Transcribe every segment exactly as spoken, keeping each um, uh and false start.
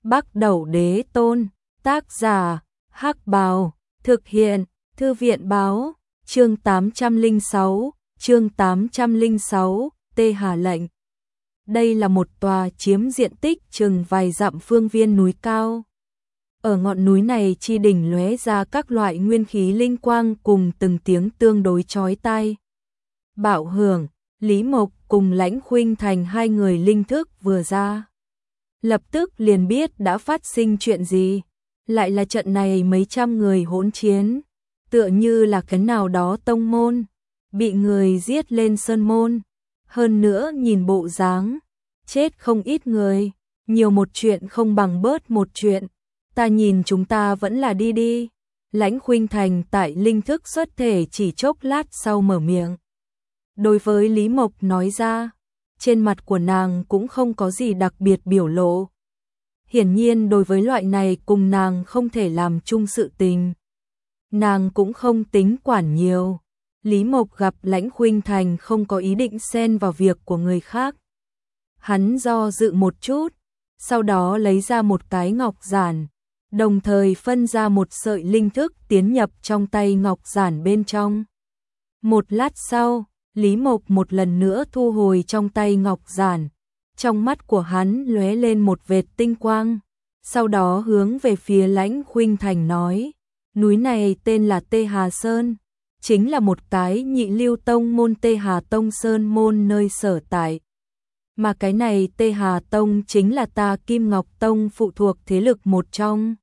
Bắc Đẩu Đế Tôn, tác giả, Hắc Bào, thực hiện, Thư viện báo, chương tám trăm lẻ sáu, chương tám trăm lẻ sáu, Tê Hà lệnh. Đây là một tòa chiếm diện tích chừng vài dặm phương viên núi cao. Ở ngọn núi này chi đỉnh lóe ra các loại nguyên khí linh quang cùng từng tiếng tương đối chói tai. Bạo hưởng, Lý Mộc cùng Lãnh Khuynh Thành hai người linh thức vừa ra. Lập tức liền biết đã phát sinh chuyện gì. Lại là trận này mấy trăm người hỗn chiến. Tựa như là cái nào đó tông môn. Bị người giết lên sơn môn. Hơn nữa nhìn bộ dáng. Chết không ít người. Nhiều một chuyện không bằng bớt một chuyện. Ta nhìn chúng ta vẫn là đi đi. Lãnh Khuynh Thành tại linh thức xuất thể chỉ chốc lát sau mở miệng. Đối với Lý Mộc nói ra, trên mặt của nàng cũng không có gì đặc biệt biểu lộ. Hiển nhiên đối với loại này cùng nàng không thể làm chung sự tình. Nàng cũng không tính quản nhiều. Lý Mộc gặp Lãnh Khuynh Thành không có ý định xen vào việc của người khác. Hắn do dự một chút, sau đó lấy ra một cái ngọc giản, đồng thời phân ra một sợi linh thức tiến nhập trong tay ngọc giản bên trong. Một lát sau, Lý Mộc một lần nữa thu hồi trong tay ngọc giản, trong mắt của hắn lóe lên một vệt tinh quang, sau đó hướng về phía Lãnh Khuynh Thành nói, núi này tên là Tê Hà Sơn, chính là một cái nhị lưu tông môn Tê Hà Tông Sơn môn nơi sở tại. Mà cái này Tê Hà Tông chính là ta Kim Ngọc Tông phụ thuộc thế lực một trong.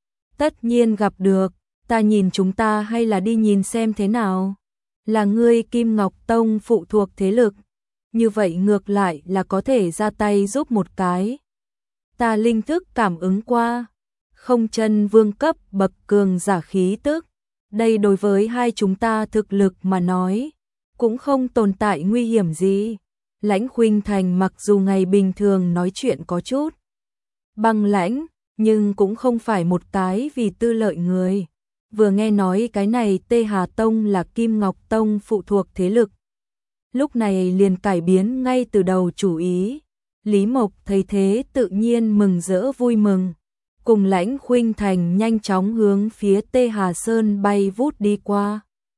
Tất nhiên gặp được, ta nhìn chúng ta hay là đi nhìn xem thế nào. Là ngươi Kim Ngọc Tông phụ thuộc thế lực, như vậy ngược lại là có thể ra tay giúp một cái. Ta linh thức cảm ứng qua, không chân vương cấp bậc cường giả khí tức, đây đối với hai chúng ta thực lực mà nói, cũng không tồn tại nguy hiểm gì. Lãnh Khuynh Thành mặc dù ngày bình thường nói chuyện có chút băng lãnh, nhưng cũng không phải một cái vì tư lợi người. Vừa nghe nói cái này Tê Hà Tông là Kim Ngọc Tông phụ thuộc thế lực. Lúc này liền cải biến ngay từ đầu chủ ý. Lý Mộc thấy thế tự nhiên mừng rỡ vui mừng. Cùng Lãnh Khuynh Thành nhanh chóng hướng phía Tê Hà Sơn bay vút đi qua.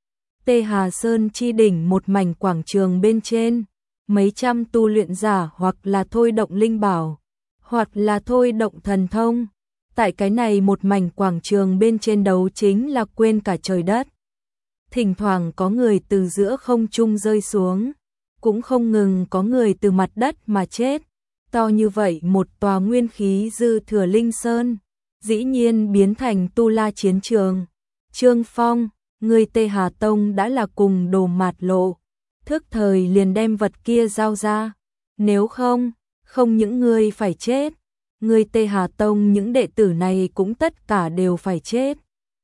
Tê Hà Sơn chi đỉnh một mảnh quảng trường bên trên. Mấy trăm tu luyện giả hoặc là thôi động linh bảo, hoặc là thôi động thần thông. Tại cái này một mảnh quảng trường bên trên đấu chính là quên cả trời đất. Thỉnh thoảng có người từ giữa không trung rơi xuống, cũng không ngừng có người từ mặt đất mà chết. To như vậy một tòa nguyên khí dư thừa linh sơn, dĩ nhiên biến thành tu la chiến trường. Trương Phong, người Tê Hà Tông đã là cùng đồ mạt lộ, thức thời liền đem vật kia giao ra. Nếu không, không những người phải chết. Người Tê Hà Tông những đệ tử này cũng tất cả đều phải chết.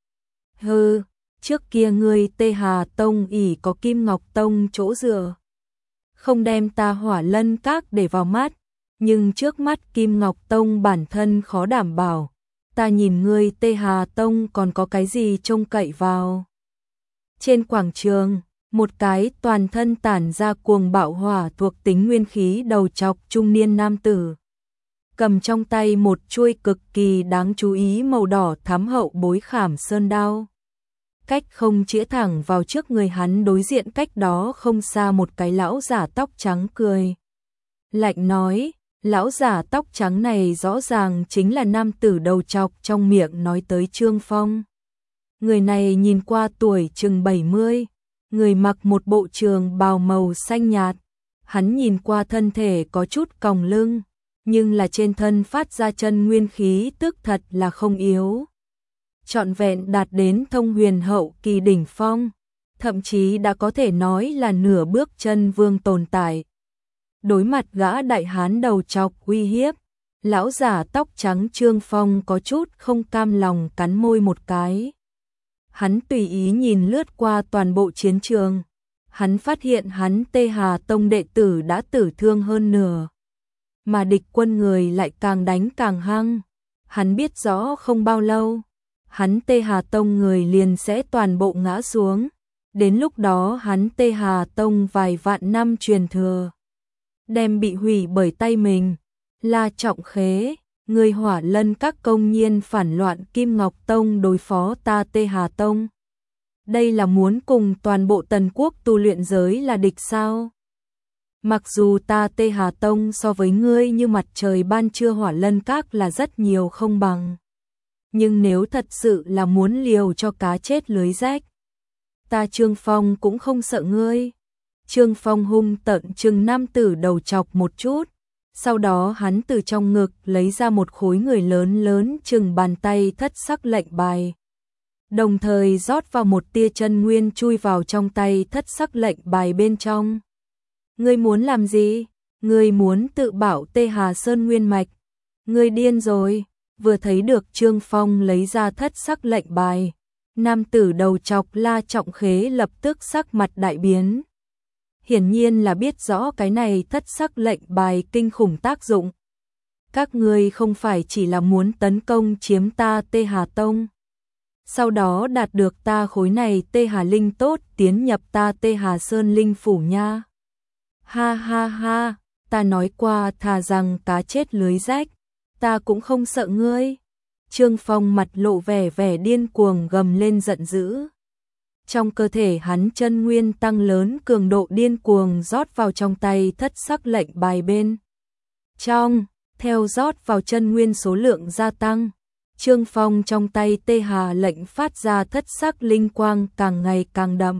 Hừ, trước kia người Tê Hà Tông ỷ có Kim Ngọc Tông chỗ dựa, không đem ta Hỏa Lân Các để vào mắt, nhưng trước mắt Kim Ngọc Tông bản thân khó đảm bảo, ta nhìn người Tê Hà Tông còn có cái gì trông cậy vào. Trên quảng trường, một cái toàn thân tản ra cuồng bạo hỏa thuộc tính nguyên khí đầu trọc trung niên nam tử, cầm trong tay một chuôi cực kỳ đáng chú ý màu đỏ thắm hậu bối khảm sơn đao. Cách không chĩa thẳng vào trước người hắn, đối diện cách đó không xa một cái lão giả tóc trắng cười lạnh nói, lão giả tóc trắng này rõ ràng chính là nam tử đầu trọc trong miệng nói tới Trương Phong. Người này nhìn qua tuổi chừng bảy mươi, người mặc một bộ trường bào màu xanh nhạt, hắn nhìn qua thân thể có chút còng lưng, nhưng là trên thân phát ra chân nguyên khí tức thật là không yếu. Trọn vẹn đạt đến thông huyền hậu kỳ đỉnh phong, thậm chí đã có thể nói là nửa bước chân vương tồn tại. Đối mặt gã đại hán đầu trọc uy hiếp, lão giả tóc trắng Trương Phong có chút không cam lòng cắn môi một cái. Hắn tùy ý nhìn lướt qua toàn bộ chiến trường, hắn phát hiện hắn Tê Hà Tông đệ tử đã tử thương hơn nửa, mà địch quân người lại càng đánh càng hăng. Hắn biết rõ không bao lâu, hắn Tê Hà Tông người liền sẽ toàn bộ ngã xuống. Đến lúc đó hắn Tê Hà Tông vài vạn năm truyền thừa đem bị hủy bởi tay mình. La Trọng Khế, Người Hỏa Lân Các công nhiên phản loạn Kim Ngọc Tông đối phó ta Tê Hà Tông. Đây là muốn cùng toàn bộ Tần Quốc tu luyện giới là địch sao? Mặc dù ta Tê Hà Tông so với ngươi như mặt trời ban trưa, Hỏa Lân Các là rất nhiều không bằng. Nhưng nếu thật sự là muốn liều cho cá chết lưới rách, ta Trương Phong cũng không sợ ngươi. Trương Phong hung tợn trừng nam tử đầu chọc một chút, sau đó hắn từ trong ngực lấy ra một khối người lớn lớn chừng bàn tay thất sắc lệnh bài. Đồng thời rót vào một tia chân nguyên chui vào trong tay thất sắc lệnh bài bên trong. Ngươi muốn làm gì? Ngươi muốn tự bảo Tê Hà Sơn nguyên mạch? Ngươi điên rồi. Vừa thấy được Trương Phong lấy ra thất sắc lệnh bài, nam tử đầu chọc La Trọng Khế lập tức sắc mặt đại biến. Hiển nhiên là biết rõ cái này thất sắc lệnh bài kinh khủng tác dụng. Các ngươi không phải chỉ là muốn tấn công chiếm ta Tê Hà Tông, sau đó đạt được ta khối này Tê Hà Linh tốt tiến nhập ta Tê Hà Sơn Linh Phủ nha. Ha ha ha, ta nói qua thà rằng cá chết lưới rách, ta cũng không sợ ngươi. Trương Phong mặt lộ vẻ vẻ điên cuồng gầm lên giận dữ. Trong cơ thể hắn chân nguyên tăng lớn, cường độ điên cuồng rót vào trong tay thất sắc lệnh bài bên trong, theo rót vào chân nguyên số lượng gia tăng. Trương Phong trong tay Tê Hà lệnh phát ra thất sắc linh quang càng ngày càng đậm,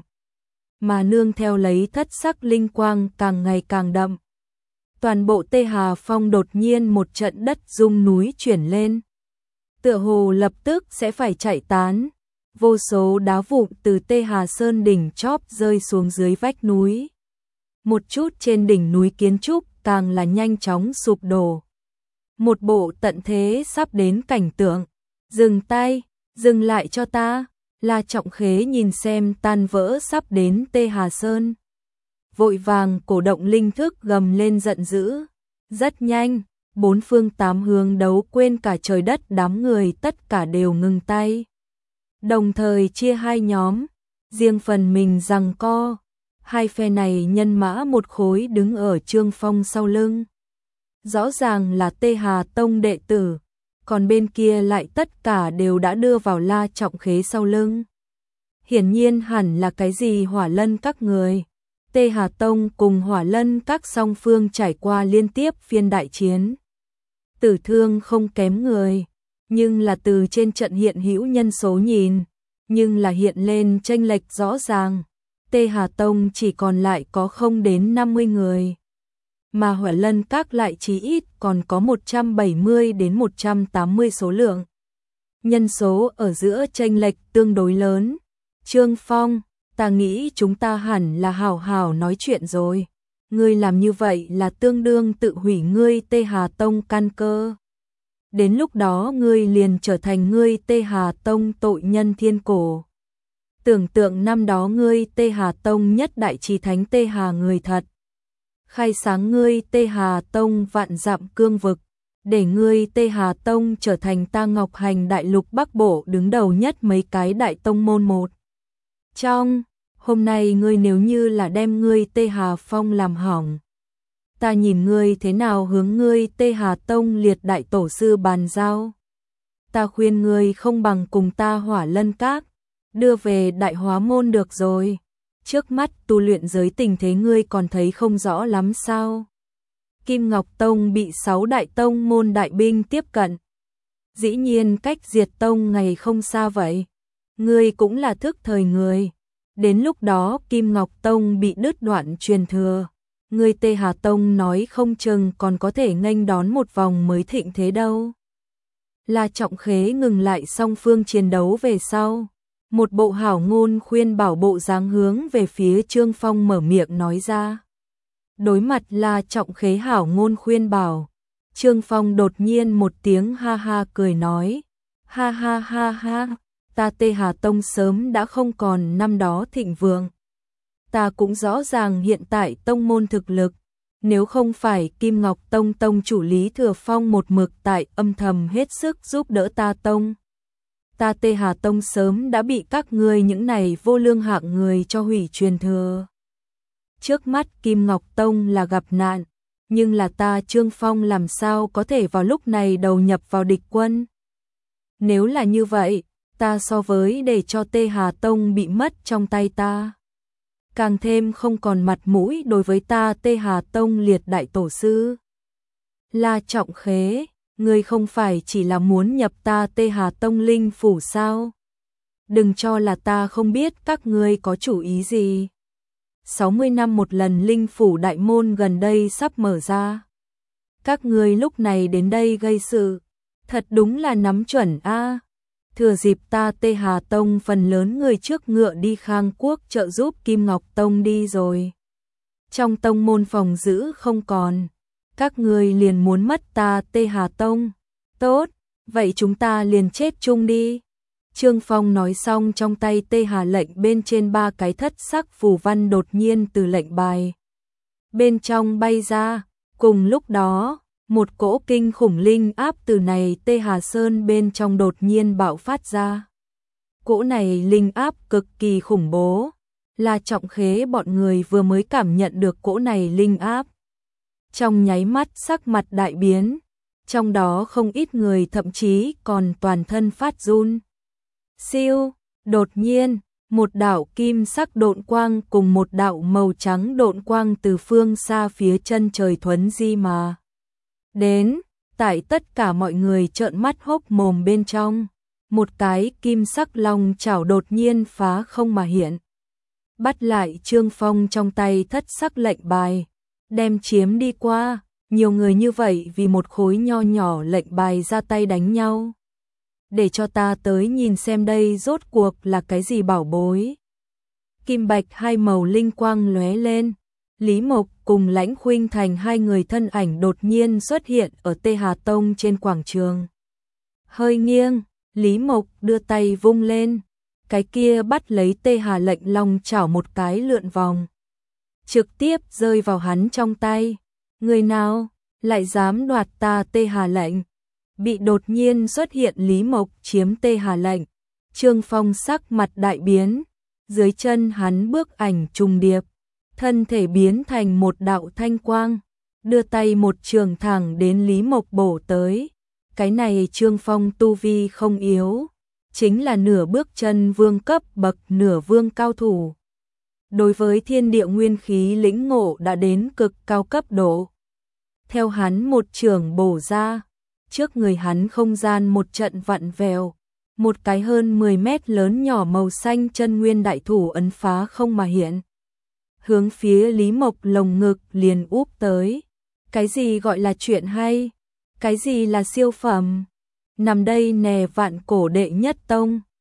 mà nương theo lấy thất sắc linh quang càng ngày càng đậm, toàn bộ Tê Hà Phong đột nhiên một trận đất rung núi chuyển lên, tựa hồ lập tức sẽ phải chạy tán. Vô số đá vụn từ Tê Hà Sơn đỉnh chóp rơi xuống dưới vách núi. Một chút trên đỉnh núi kiến trúc càng là nhanh chóng sụp đổ. Một bộ tận thế sắp đến cảnh tượng. Dừng tay, dừng lại cho ta. La Trọng Khế nhìn xem tan vỡ sắp đến Tê Hà Sơn, vội vàng cổ động linh thức gầm lên giận dữ. Rất nhanh, bốn phương tám hướng đấu quên cả trời đất, đám người tất cả đều ngừng tay, đồng thời chia hai nhóm, riêng phần mình giằng co. Hai phe này nhân mã một khối đứng ở Trương Phong sau lưng, rõ ràng là Tê Hà Tông đệ tử, còn bên kia lại tất cả đều đã đưa vào La Trọng Khế sau lưng. Hiển nhiên hẳn là cái gì Hỏa Lân Các người. Tê Hà Tông cùng Hỏa Lân Các song phương trải qua liên tiếp phiên đại chiến, tử thương không kém người, nhưng là từ trên trận hiện hữu nhân số nhìn, nhưng là hiện lên chênh lệch rõ ràng. Tê Hà Tông chỉ còn lại có không đến năm mươi người, mà Hỏa Lân Các lại chí ít còn có một trăm bảy mươi đến một trăm tám mươi số lượng. Nhân số ở giữa chênh lệch tương đối lớn. Trương Phong, ta nghĩ chúng ta hẳn là hảo hảo nói chuyện rồi. Ngươi làm như vậy là tương đương tự hủy ngươi Tê Hà Tông căn cơ. Đến lúc đó ngươi liền trở thành ngươi Tê Hà Tông tội nhân thiên cổ. Tưởng tượng năm đó ngươi Tê Hà Tông nhất đại trì thánh Tê Hà người thật, khai sáng ngươi Tê Hà Tông vạn dặm cương vực, để ngươi Tê Hà Tông trở thành ta Ngọc Hành đại lục Bắc Bộ đứng đầu nhất mấy cái đại tông môn một trong. Hôm nay ngươi nếu như là đem ngươi Tê Hà Phong làm hỏng, ta nhìn ngươi thế nào hướng ngươi Tê Hà Tông liệt đại tổ sư bàn giao. Ta khuyên ngươi không bằng cùng ta Hỏa Lân Các đưa về Đại Hóa Môn được rồi. Trước mắt tu luyện giới tình thế ngươi còn thấy không rõ lắm sao? Kim Ngọc Tông bị sáu đại tông môn đại binh tiếp cận, dĩ nhiên cách diệt tông ngày không xa vậy. Ngươi cũng là thức thời người, đến lúc đó Kim Ngọc Tông bị đứt đoạn truyền thừa, ngươi Tê Hà Tông nói không chừng còn có thể nghênh đón một vòng mới thịnh thế đâu. La Trọng Khế ngừng lại song phương chiến đấu về sau, một bộ hảo ngôn khuyên bảo bộ dáng hướng về phía Trương Phong mở miệng nói ra. Đối mặt La Trọng Khế hảo ngôn khuyên bảo, Trương Phong đột nhiên một tiếng ha ha cười nói, ha ha ha ha, ta Tê Hà Tông sớm đã không còn năm đó thịnh vượng. Ta cũng rõ ràng hiện tại tông môn thực lực, nếu không phải Kim Ngọc Tông tông chủ Lý Thừa Phong một mực tại âm thầm hết sức giúp đỡ ta tông, ta Tê Hà Tông sớm đã bị các ngươi những này vô lương hạng người cho hủy truyền thừa. Trước mắt Kim Ngọc Tông là gặp nạn, nhưng là ta Trương Phong làm sao có thể vào lúc này đầu nhập vào địch quân. Nếu là như vậy, ta so với để cho Tê Hà Tông bị mất trong tay ta, càng thêm không còn mặt mũi đối với ta Tê Hà Tông liệt đại tổ sư. La Trọng Khế, ngươi không phải chỉ là muốn nhập ta Tê Hà Tông linh phủ sao? Đừng cho là ta không biết các ngươi có chủ ý gì. sáu mươi năm một lần linh phủ đại môn gần đây sắp mở ra. Các ngươi lúc này đến đây gây sự, thật đúng là nắm chuẩn a. Thừa dịp ta Tê Hà Tông phần lớn người trước ngựa đi Khang Quốc trợ giúp Kim Ngọc Tông đi rồi. Trong tông môn phòng giữ không còn, các ngươi liền muốn mất ta Tê Hà Tông. Tốt, vậy chúng ta liền chết chung đi. Trương Phong nói xong, trong tay Tê Hà lệnh bên trên ba cái thất sắc phù văn đột nhiên từ lệnh bài bên trong bay ra. Cùng lúc đó, một cỗ kinh khủng linh áp từ này Tê Hà Sơn bên trong đột nhiên bạo phát ra. Cỗ này linh áp cực kỳ khủng bố, là Trọng Khế bọn người vừa mới cảm nhận được cỗ này linh áp. Trong nháy mắt sắc mặt đại biến, trong đó không ít người thậm chí còn toàn thân phát run. Siêu, đột nhiên, một đạo kim sắc độn quang cùng một đạo màu trắng độn quang từ phương xa phía chân trời thuấn di mà đến, tại tất cả mọi người trợn mắt hốc mồm bên trong, một cái kim sắc long chảo đột nhiên phá không mà hiện, bắt lại Trương Phong trong tay thất sắc lệnh bài, đem chiếm đi qua. Nhiều người như vậy vì một khối nho nhỏ lệnh bài ra tay đánh nhau. Để cho ta tới nhìn xem đây rốt cuộc là cái gì bảo bối. Kim bạch hai màu linh quang lóe lên, Lý Mộc cùng Lãnh Khuynh Thành hai người thân ảnh đột nhiên xuất hiện ở Tê Hà Tông trên quảng trường. Hơi nghiêng, Lý Mộc đưa tay vung lên, cái kia bắt lấy Tê Hà lệnh long chảo một cái lượn vòng, trực tiếp rơi vào hắn trong tay. Người nào lại dám đoạt ta Tê Hà lệnh? Bị đột nhiên xuất hiện Lý Mộc chiếm Tê Hà lệnh, Trương Phong sắc mặt đại biến, dưới chân hắn bước ảnh trùng điệp, thân thể biến thành một đạo thanh quang, đưa tay một trường thẳng đến Lý Mộc bổ tới. Cái này Trương Phong tu vi không yếu, chính là nửa bước chân vương cấp bậc nửa vương cao thủ. Đối với thiên địa nguyên khí lĩnh ngộ đã đến cực cao cấp độ. Theo hắn một trường bổ ra, trước người hắn không gian một trận vặn vẹo, một cái hơn mười mét lớn nhỏ màu xanh chân nguyên đại thủ ấn phá không mà hiện, hướng phía Lý Mộc lồng ngực liền úp tới. Cái gì gọi là chuyện hay? Cái gì là siêu phẩm? Nằm đây nè vạn cổ đệ nhất tông.